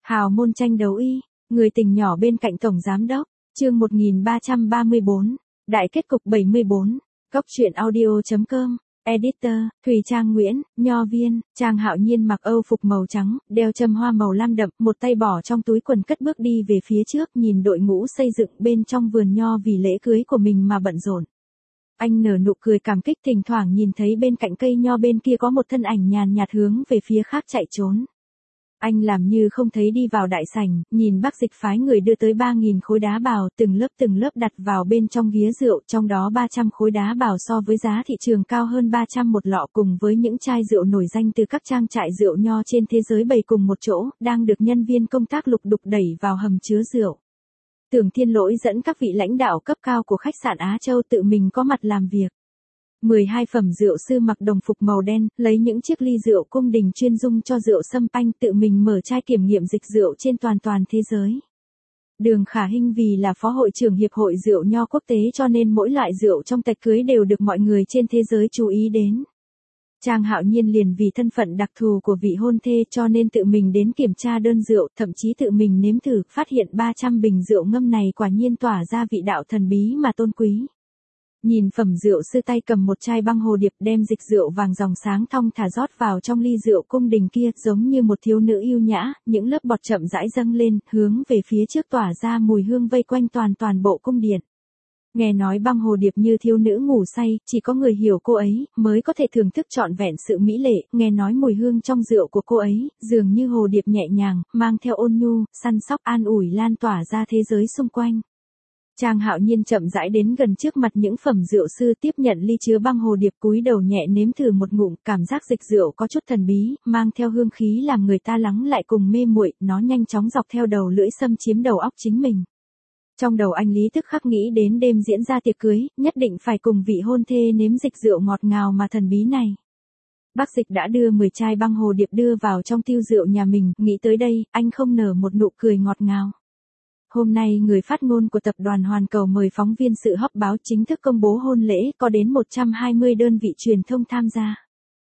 Hào môn tranh đấu y, người tình nhỏ bên cạnh tổng giám đốc, chương 1334, đại kết cục 74, Cốc truyện audio.com, editor, Thùy Trang Nguyễn, Nho Viên, Trang Hạo Nhiên mặc âu phục màu trắng, đeo châm hoa màu lam đậm, một tay bỏ trong túi quần cất bước đi về phía trước, nhìn đội ngũ xây dựng bên trong vườn nho vì lễ cưới của mình mà bận rộn. Anh nở nụ cười cảm kích, thỉnh thoảng nhìn thấy bên cạnh cây nho bên kia có một thân ảnh nhàn nhạt hướng về phía khác chạy trốn. Anh làm như không thấy đi vào đại sảnh, nhìn bác dịch phái người đưa tới 3.000 khối đá bào từng lớp đặt vào bên trong ghía rượu, trong đó 300 khối đá bào so với giá thị trường cao hơn 300 một lọ, cùng với những chai rượu nổi danh từ các trang trại rượu nho trên thế giới bày cùng một chỗ, đang được nhân viên công tác lục đục đẩy vào hầm chứa rượu. Tưởng Thiên Lỗi dẫn các vị lãnh đạo cấp cao của khách sạn Á Châu tự mình có mặt làm việc. 12 phẩm rượu sư mặc đồng phục màu đen, lấy những chiếc ly rượu cung đình chuyên dung cho rượu sâm panh, tự mình mở chai kiểm nghiệm dịch rượu trên toàn thế giới. Đường Khả Hinh vì là phó hội trưởng Hiệp hội Rượu Nho Quốc tế cho nên mỗi loại rượu trong tiệc cưới đều được mọi người trên thế giới chú ý đến. Trang Hạo Nhiên liền vì thân phận đặc thù của vị hôn thê cho nên tự mình đến kiểm tra đơn rượu, thậm chí tự mình nếm thử, phát hiện 300 bình rượu ngâm này quả nhiên tỏa ra vị đạo thần bí mà tôn quý. Nhìn phẩm rượu sư tay cầm một chai băng hồ điệp, đem dịch rượu vàng dòng sáng thong thả rót vào trong ly rượu cung đình kia, giống như một thiếu nữ yêu nhã, những lớp bọt chậm rãi dâng lên, hướng về phía trước tỏa ra mùi hương vây quanh toàn bộ cung điện. Nghe nói băng hồ điệp như thiếu nữ ngủ say, chỉ có người hiểu cô ấy mới có thể thưởng thức trọn vẹn sự mỹ lệ, nghe nói mùi hương trong rượu của cô ấy dường như hồ điệp nhẹ nhàng, mang theo ôn nhu, săn sóc, an ủi lan tỏa ra thế giới xung quanh. Trang Hạo Nhiên chậm rãi đến gần trước mặt những phẩm rượu sư, tiếp nhận ly chứa băng hồ điệp, cúi đầu nhẹ nếm thử một ngụm, cảm giác dịch rượu có chút thần bí, mang theo hương khí làm người ta lắng lại cùng mê muội, nó nhanh chóng dọc theo đầu lưỡi xâm chiếm đầu óc chính mình. Trong đầu anh lý tức khắc nghĩ đến đêm diễn ra tiệc cưới, nhất định phải cùng vị hôn thê nếm dịch rượu ngọt ngào mà thần bí này. Bác Dịch đã đưa 10 chai băng hồ điệp đưa vào trong tiêu rượu nhà mình, nghĩ tới đây, anh không nở một nụ cười ngọt ngào. Hôm nay người phát ngôn của tập đoàn Hoàn Cầu mời phóng viên sự họp báo chính thức công bố hôn lễ, có đến 120 đơn vị truyền thông tham gia.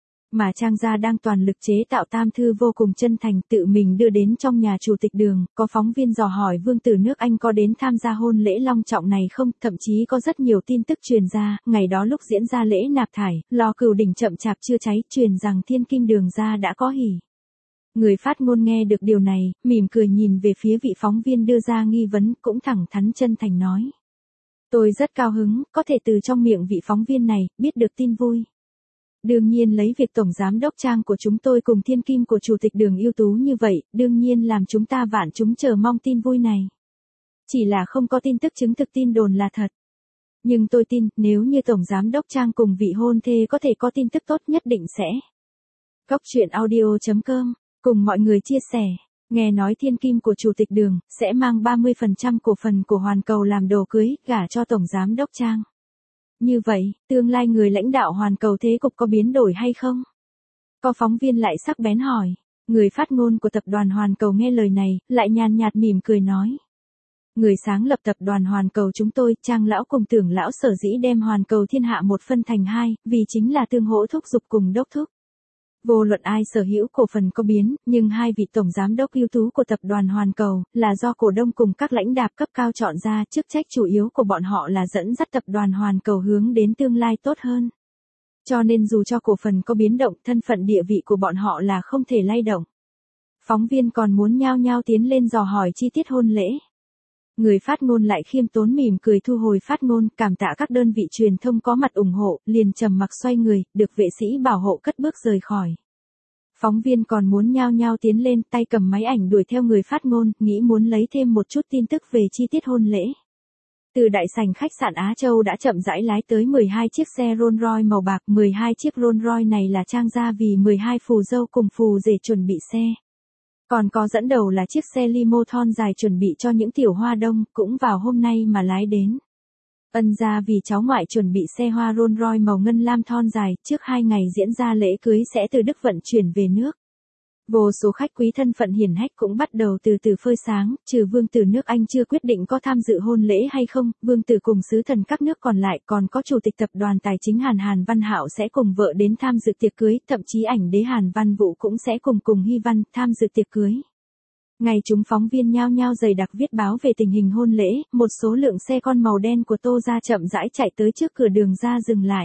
Mà Trang gia đang toàn lực chế tạo tam thư vô cùng chân thành, tự mình đưa đến trong nhà chủ tịch Đường, có phóng viên dò hỏi vương tử nước Anh có đến tham gia hôn lễ long trọng này không, thậm chí có rất nhiều tin tức truyền ra, ngày đó lúc diễn ra lễ nạp thải, lò cừu đỉnh chậm chạp chưa cháy, truyền rằng Thiên Kim Đường gia đã có hỉ. Người phát ngôn nghe được điều này, mỉm cười nhìn về phía vị phóng viên đưa ra nghi vấn, cũng thẳng thắn chân thành nói. Tôi rất cao hứng, có thể từ trong miệng vị phóng viên này, biết được tin vui. Đương nhiên lấy việc Tổng Giám đốc Trang của chúng tôi cùng thiên kim của Chủ tịch Đường ưu tú như vậy, đương nhiên làm chúng ta vạn chúng chờ mong tin vui này. Chỉ là không có tin tức chứng thực tin đồn là thật. Nhưng tôi tin, nếu như Tổng Giám đốc Trang cùng vị hôn thê có thể có tin tức tốt nhất định sẽ. Cốc truyện audio.com, cùng mọi người chia sẻ. Nghe nói thiên kim của Chủ tịch Đường sẽ mang 30% cổ phần của Hoàn Cầu làm đồ cưới, gả cho Tổng Giám đốc Trang. Như vậy, tương lai người lãnh đạo Hoàn Cầu thế cục có biến đổi hay không? Có phóng viên lại sắc bén hỏi. Người phát ngôn của tập đoàn Hoàn Cầu nghe lời này, lại nhàn nhạt mỉm cười nói. Người sáng lập tập đoàn Hoàn Cầu chúng tôi, Trang lão cùng Tưởng lão sở dĩ đem Hoàn Cầu thiên hạ một phân thành hai, vì chính là tương hỗ thúc giục cùng đốc thúc. Vô luận ai sở hữu cổ phần có biến, nhưng hai vị tổng giám đốc ưu tú của tập đoàn Hoàn Cầu là do cổ đông cùng các lãnh đạo cấp cao chọn ra, chức trách chủ yếu của bọn họ là dẫn dắt tập đoàn Hoàn Cầu hướng đến tương lai tốt hơn. Cho nên dù cho cổ phần có biến động, thân phận địa vị của bọn họ là không thể lay động. Phóng viên còn muốn nhao nhao tiến lên dò hỏi chi tiết hôn lễ. Người phát ngôn lại khiêm tốn mỉm cười thu hồi phát ngôn, cảm tạ các đơn vị truyền thông có mặt ủng hộ, liền trầm mặc xoay người, được vệ sĩ bảo hộ cất bước rời khỏi. Phóng viên còn muốn nhao nhao tiến lên, tay cầm máy ảnh đuổi theo người phát ngôn, nghĩ muốn lấy thêm một chút tin tức về chi tiết hôn lễ. Từ đại sảnh khách sạn Á Châu đã chậm rãi lái tới 12 chiếc xe Rolls Royce màu bạc, 12 chiếc Rolls Royce này là Trang gia vì 12 phù dâu cùng phù rể chuẩn bị xe. Còn có dẫn đầu là chiếc xe limo thon dài chuẩn bị cho những tiểu hoa đông, cũng vào hôm nay mà lái đến. Ân gia vì cháu ngoại chuẩn bị xe hoa Rolls Royce màu ngân lam thon dài, trước 2 ngày diễn ra lễ cưới sẽ từ Đức vận chuyển về nước. Vô số khách quý thân phận hiển hách cũng bắt đầu từ từ phơi sáng, trừ vương tử nước Anh chưa quyết định có tham dự hôn lễ hay không, vương tử cùng sứ thần các nước còn lại, còn có chủ tịch tập đoàn tài chính Hàn Văn Hạo sẽ cùng vợ đến tham dự tiệc cưới, thậm chí ảnh đế Hàn Văn Vũ cũng sẽ cùng Hy Văn tham dự tiệc cưới. Ngày chúng phóng viên nhao nhao dày đặc viết báo về tình hình hôn lễ, một số lượng xe con màu đen của Tô gia chậm rãi chạy tới trước cửa đường ra dừng lại.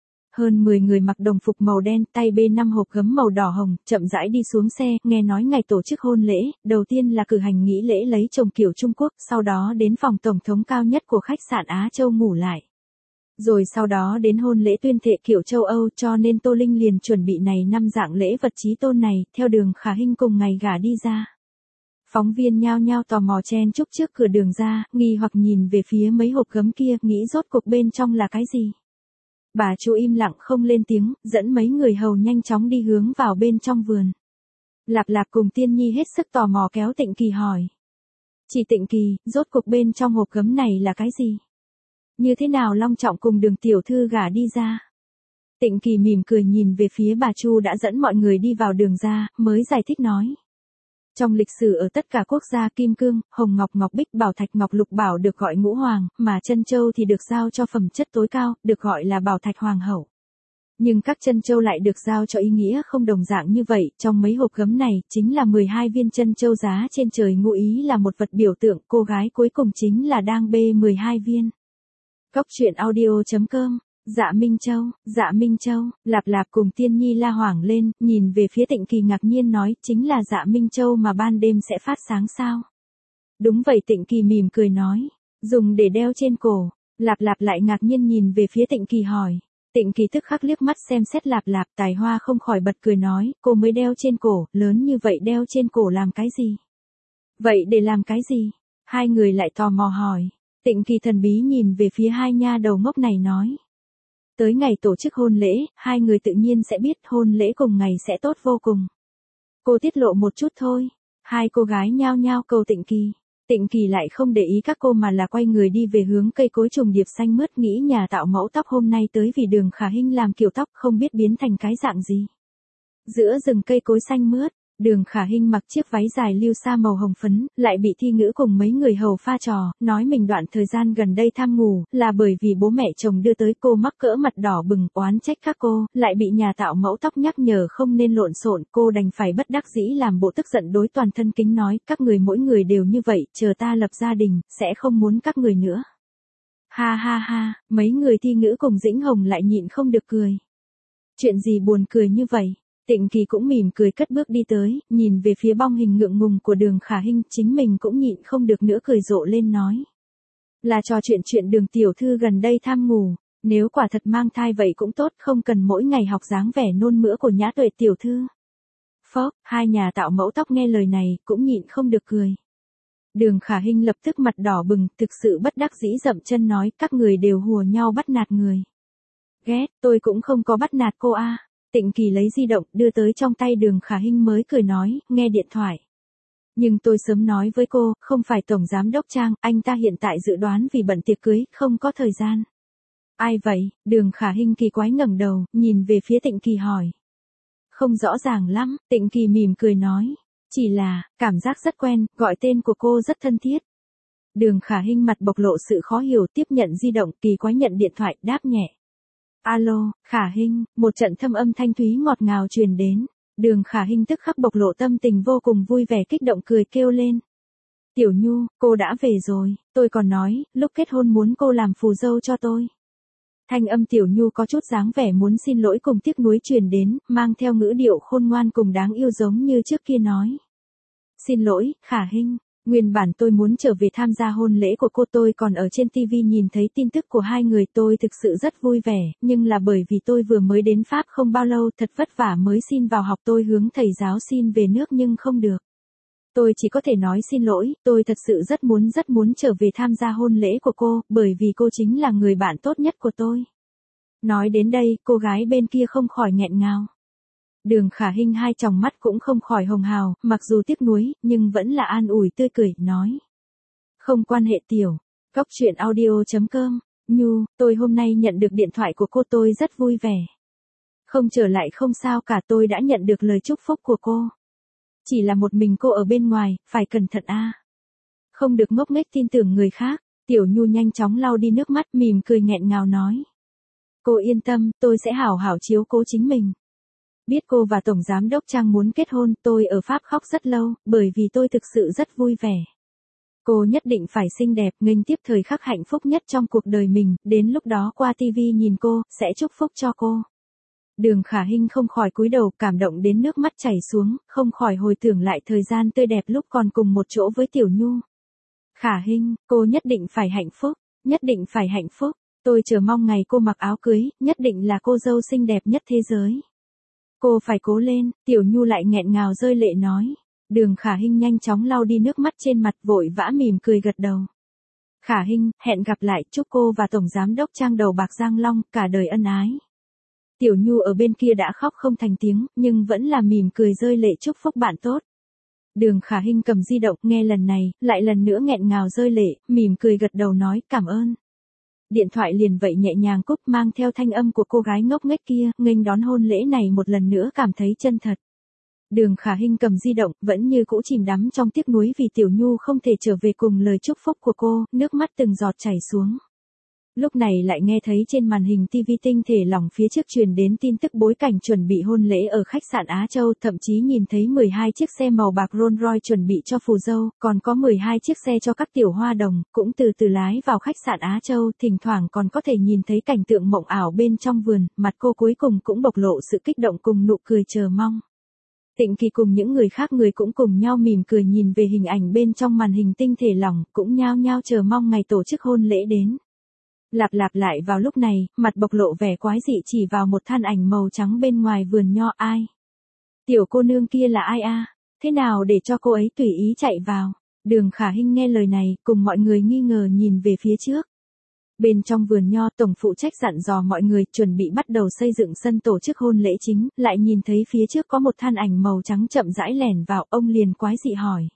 Hơn 10 người mặc đồng phục màu đen, tay bê 5 hộp gấm màu đỏ hồng, chậm rãi đi xuống xe, nghe nói ngày tổ chức hôn lễ, đầu tiên là cử hành nghi lễ lấy chồng kiểu Trung Quốc, sau đó đến phòng tổng thống cao nhất của khách sạn Á Châu ngủ lại. Rồi sau đó đến hôn lễ tuyên thệ kiểu châu Âu, cho nên Tô Linh liền chuẩn bị này 5 dạng lễ vật chí tôn này, theo Đường Khả Hinh cùng ngày gả đi ra. Phóng viên nhao nhao tò mò chen chúc trước cửa đường ra, nghi hoặc nhìn về phía mấy hộp gấm kia, nghĩ rốt cuộc bên trong là cái gì. Bà Chu im lặng không lên tiếng, dẫn mấy người hầu nhanh chóng đi hướng vào bên trong vườn. Lạp Lạp cùng Tiên Nhi hết sức tò mò kéo Tịnh Kỳ hỏi. Chị Tịnh Kỳ, rốt cuộc bên trong hộp gấm này là cái gì? Như thế nào long trọng cùng Đường tiểu thư gả đi ra? Tịnh Kỳ mỉm cười nhìn về phía bà Chu đã dẫn mọi người đi vào đường ra, mới giải thích nói. Trong lịch sử ở tất cả quốc gia kim cương, hồng ngọc ngọc bích bảo thạch ngọc lục bảo được gọi ngũ hoàng, mà chân châu thì được giao cho phẩm chất tối cao, được gọi là bảo thạch hoàng hậu. Nhưng các chân châu lại được giao cho ý nghĩa không đồng dạng như vậy, trong mấy hộp gấm này, chính là 12 viên chân châu giá trên trời, ngụ ý là một vật biểu tượng, cô gái cuối cùng chính là đang bê 12 viên. Cốc truyện audio.com. Dạ Minh Châu, Lạp Lạp cùng Tiên Nhi la hoảng lên, nhìn về phía Tịnh Kỳ ngạc nhiên nói, chính là Dạ Minh Châu mà ban đêm sẽ phát sáng sao? Đúng vậy, Tịnh Kỳ mỉm cười nói, dùng để đeo trên cổ. Lạp Lạp lại ngạc nhiên nhìn về phía Tịnh Kỳ hỏi. Tịnh Kỳ tức khắc liếc mắt xem xét Lạp Lạp, Tài Hoa không khỏi bật cười nói, cô mới đeo trên cổ, lớn như vậy đeo trên cổ làm cái gì? Vậy để làm cái gì? Hai người lại tò mò hỏi. Tịnh Kỳ thần bí nhìn về phía hai nha đầu ngốc này nói. Tới ngày tổ chức hôn lễ, hai người tự nhiên sẽ biết hôn lễ cùng ngày sẽ tốt vô cùng. Cô tiết lộ một chút thôi. Hai cô gái nhao nhao cầu Tịnh Kỳ. Tịnh Kỳ lại không để ý các cô mà là quay người đi về hướng cây cối trùng điệp xanh mướt, nghĩ nhà tạo mẫu tóc hôm nay tới vì Đường Khả Hinh làm kiểu tóc không biết biến thành cái dạng gì. Giữa rừng cây cối xanh mướt, Đường Khả Hinh mặc chiếc váy dài lưu sa màu hồng phấn, lại bị Thi Ngữ cùng mấy người hầu pha trò, nói mình đoạn thời gian gần đây tham ngủ, là bởi vì bố mẹ chồng đưa tới, cô mắc cỡ mặt đỏ bừng, oán trách các cô, lại bị nhà tạo mẫu tóc nhắc nhở không nên lộn xộn, cô đành phải bất đắc dĩ làm bộ tức giận đối toàn thân kính nói, các người mỗi người đều như vậy, chờ ta lập gia đình, sẽ không muốn các người nữa. Ha ha ha, mấy người Thi Ngữ cùng Dĩnh Hồng lại nhịn không được cười. Chuyện gì buồn cười như vậy? Tịnh Kỳ cũng mỉm cười cất bước đi tới, nhìn về phía bong hình ngượng ngùng của Đường Khả Hinh, chính mình cũng nhịn không được nữa cười rộ lên nói. Là trò chuyện Đường tiểu thư gần đây tham ngủ, nếu quả thật mang thai vậy cũng tốt, không cần mỗi ngày học dáng vẻ nôn mửa của Nhã Tuệ tiểu thư. Phốc, hai nhà tạo mẫu tóc nghe lời này, cũng nhịn không được cười. Đường Khả Hinh lập tức mặt đỏ bừng, thực sự bất đắc dĩ dậm chân nói, các người đều hùa nhau bắt nạt người. Ghét, tôi cũng không có bắt nạt cô a. Tịnh Kỳ lấy di động, đưa tới trong tay Đường Khả Hinh mới cười nói, nghe điện thoại. Nhưng tôi sớm nói với cô, không phải Tổng Giám Đốc Trang, anh ta hiện tại dự đoán vì bận tiệc cưới, không có thời gian. Ai vậy? Đường Khả Hinh kỳ quái ngẩng đầu, nhìn về phía Tịnh Kỳ hỏi. Không rõ ràng lắm, Tịnh Kỳ mỉm cười nói. Chỉ là, cảm giác rất quen, gọi tên của cô rất thân thiết. Đường Khả Hinh mặt bộc lộ sự khó hiểu, tiếp nhận di động, kỳ quái nhận điện thoại, đáp nhẹ. Alo, Khả Hinh, một trận thâm âm thanh thúy ngọt ngào truyền đến. Đường Khả Hinh tức khắc bộc lộ tâm tình vô cùng vui vẻ, kích động cười kêu lên. Tiểu Nhu, cô đã về rồi, tôi còn nói, lúc kết hôn muốn cô làm phù dâu cho tôi. Thanh âm Tiểu Nhu có chút dáng vẻ muốn xin lỗi cùng tiếc nuối truyền đến, mang theo ngữ điệu khôn ngoan cùng đáng yêu giống như trước kia nói. Xin lỗi, Khả Hinh. Nguyên bản tôi muốn trở về tham gia hôn lễ của cô, tôi còn ở trên TV nhìn thấy tin tức của hai người, tôi thực sự rất vui vẻ, nhưng là bởi vì tôi vừa mới đến Pháp không bao lâu, thật vất vả mới xin vào học, tôi hướng thầy giáo xin về nước nhưng không được. Tôi chỉ có thể nói xin lỗi, tôi thật sự rất muốn trở về tham gia hôn lễ của cô, bởi vì cô chính là người bạn tốt nhất của tôi. Nói đến đây, cô gái bên kia không khỏi nghẹn ngào. Đường Khả Hinh hai tròng mắt cũng không khỏi hồng hào, mặc dù tiếc nuối, nhưng vẫn là an ủi tươi cười, nói. Không quan hệ tiểu. Cốc truyện audio.com. Nhu, tôi hôm nay nhận được điện thoại của cô, tôi rất vui vẻ. Không trở lại không sao cả, tôi đã nhận được lời chúc phúc của cô. Chỉ là một mình cô ở bên ngoài, phải cẩn thận a. Không được ngốc nghếch tin tưởng người khác. Tiểu Nhu nhanh chóng lau đi nước mắt, mỉm cười nghẹn ngào nói. Cô yên tâm, tôi sẽ hảo hảo chiếu cố chính mình. Biết cô và Tổng Giám đốc Trang muốn kết hôn, tôi ở Pháp khóc rất lâu, bởi vì tôi thực sự rất vui vẻ. Cô nhất định phải xinh đẹp, nghênh tiếp thời khắc hạnh phúc nhất trong cuộc đời mình, đến lúc đó qua TV nhìn cô, sẽ chúc phúc cho cô. Đường Khả Hinh không khỏi cúi đầu, cảm động đến nước mắt chảy xuống, không khỏi hồi tưởng lại thời gian tươi đẹp lúc còn cùng một chỗ với Tiểu Nhu. Khả Hinh, cô nhất định phải hạnh phúc, nhất định phải hạnh phúc. Tôi chờ mong ngày cô mặc áo cưới, nhất định là cô dâu xinh đẹp nhất thế giới. Cô phải cố lên, Tiểu Nhu lại nghẹn ngào rơi lệ nói. Đường Khả Hinh nhanh chóng lau đi nước mắt trên mặt, vội vã mỉm cười gật đầu. Khả Hinh, hẹn gặp lại, chúc cô và Tổng Giám đốc Trang đầu bạc răng long, cả đời ân ái. Tiểu Nhu ở bên kia đã khóc không thành tiếng, nhưng vẫn là mỉm cười rơi lệ chúc phúc bạn tốt. Đường Khả Hinh cầm di động, nghe lần này, lại lần nữa nghẹn ngào rơi lệ, mỉm cười gật đầu nói cảm ơn. Điện thoại liền vậy nhẹ nhàng cúp, mang theo thanh âm của cô gái ngốc nghếch kia, nghênh đón hôn lễ này một lần nữa cảm thấy chân thật. Đường Khả Hinh cầm di động, vẫn như cũ chìm đắm trong tiếc nuối vì Tiểu Nhu không thể trở về cùng lời chúc phúc của cô, nước mắt từng giọt chảy xuống. Lúc này lại nghe thấy trên màn hình TV tinh thể lỏng phía trước truyền đến tin tức bối cảnh chuẩn bị hôn lễ ở khách sạn Á Châu, thậm chí nhìn thấy 12 chiếc xe màu bạc Rolls Royce chuẩn bị cho phù dâu, còn có 12 chiếc xe cho các tiểu hoa đồng, cũng từ từ lái vào khách sạn Á Châu, thỉnh thoảng còn có thể nhìn thấy cảnh tượng mộng ảo bên trong vườn, mặt cô cuối cùng cũng bộc lộ sự kích động cùng nụ cười chờ mong. Tịnh Kỳ cùng những người khác người cũng cùng nhau mỉm cười nhìn về hình ảnh bên trong màn hình tinh thể lỏng, cũng nhao nhao chờ mong ngày tổ chức hôn lễ đến. Lặp lại vào lúc này, mặt bộc lộ vẻ quái dị chỉ vào một than ảnh màu trắng bên ngoài vườn nho. Ai? Tiểu cô nương kia là ai a? Thế nào để cho cô ấy tùy ý chạy vào? Đường Khả Hinh nghe lời này, cùng mọi người nghi ngờ nhìn về phía trước. Bên trong vườn nho, tổng phụ trách dặn dò mọi người chuẩn bị bắt đầu xây dựng sân tổ chức hôn lễ chính, lại nhìn thấy phía trước có một than ảnh màu trắng chậm rãi lẻn vào, ông liền quái dị hỏi.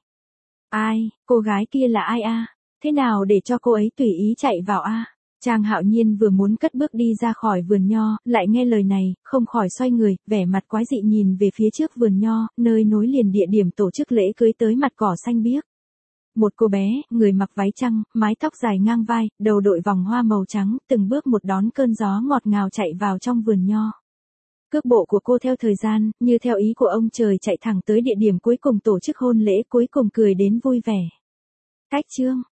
Ai, cô gái kia là ai a? Thế nào để cho cô ấy tùy ý chạy vào a? Trang Hạo Nhiên vừa muốn cất bước đi ra khỏi vườn nho, lại nghe lời này, không khỏi xoay người, vẻ mặt quái dị nhìn về phía trước vườn nho, nơi nối liền địa điểm tổ chức lễ cưới tới mặt cỏ xanh biếc. Một cô bé, người mặc váy trăng, mái tóc dài ngang vai, đầu đội vòng hoa màu trắng, từng bước một đón cơn gió ngọt ngào chạy vào trong vườn nho. Cước bộ của cô theo thời gian, như theo ý của ông trời chạy thẳng tới địa điểm cuối cùng tổ chức hôn lễ, cuối cùng cười đến vui vẻ. Cách chương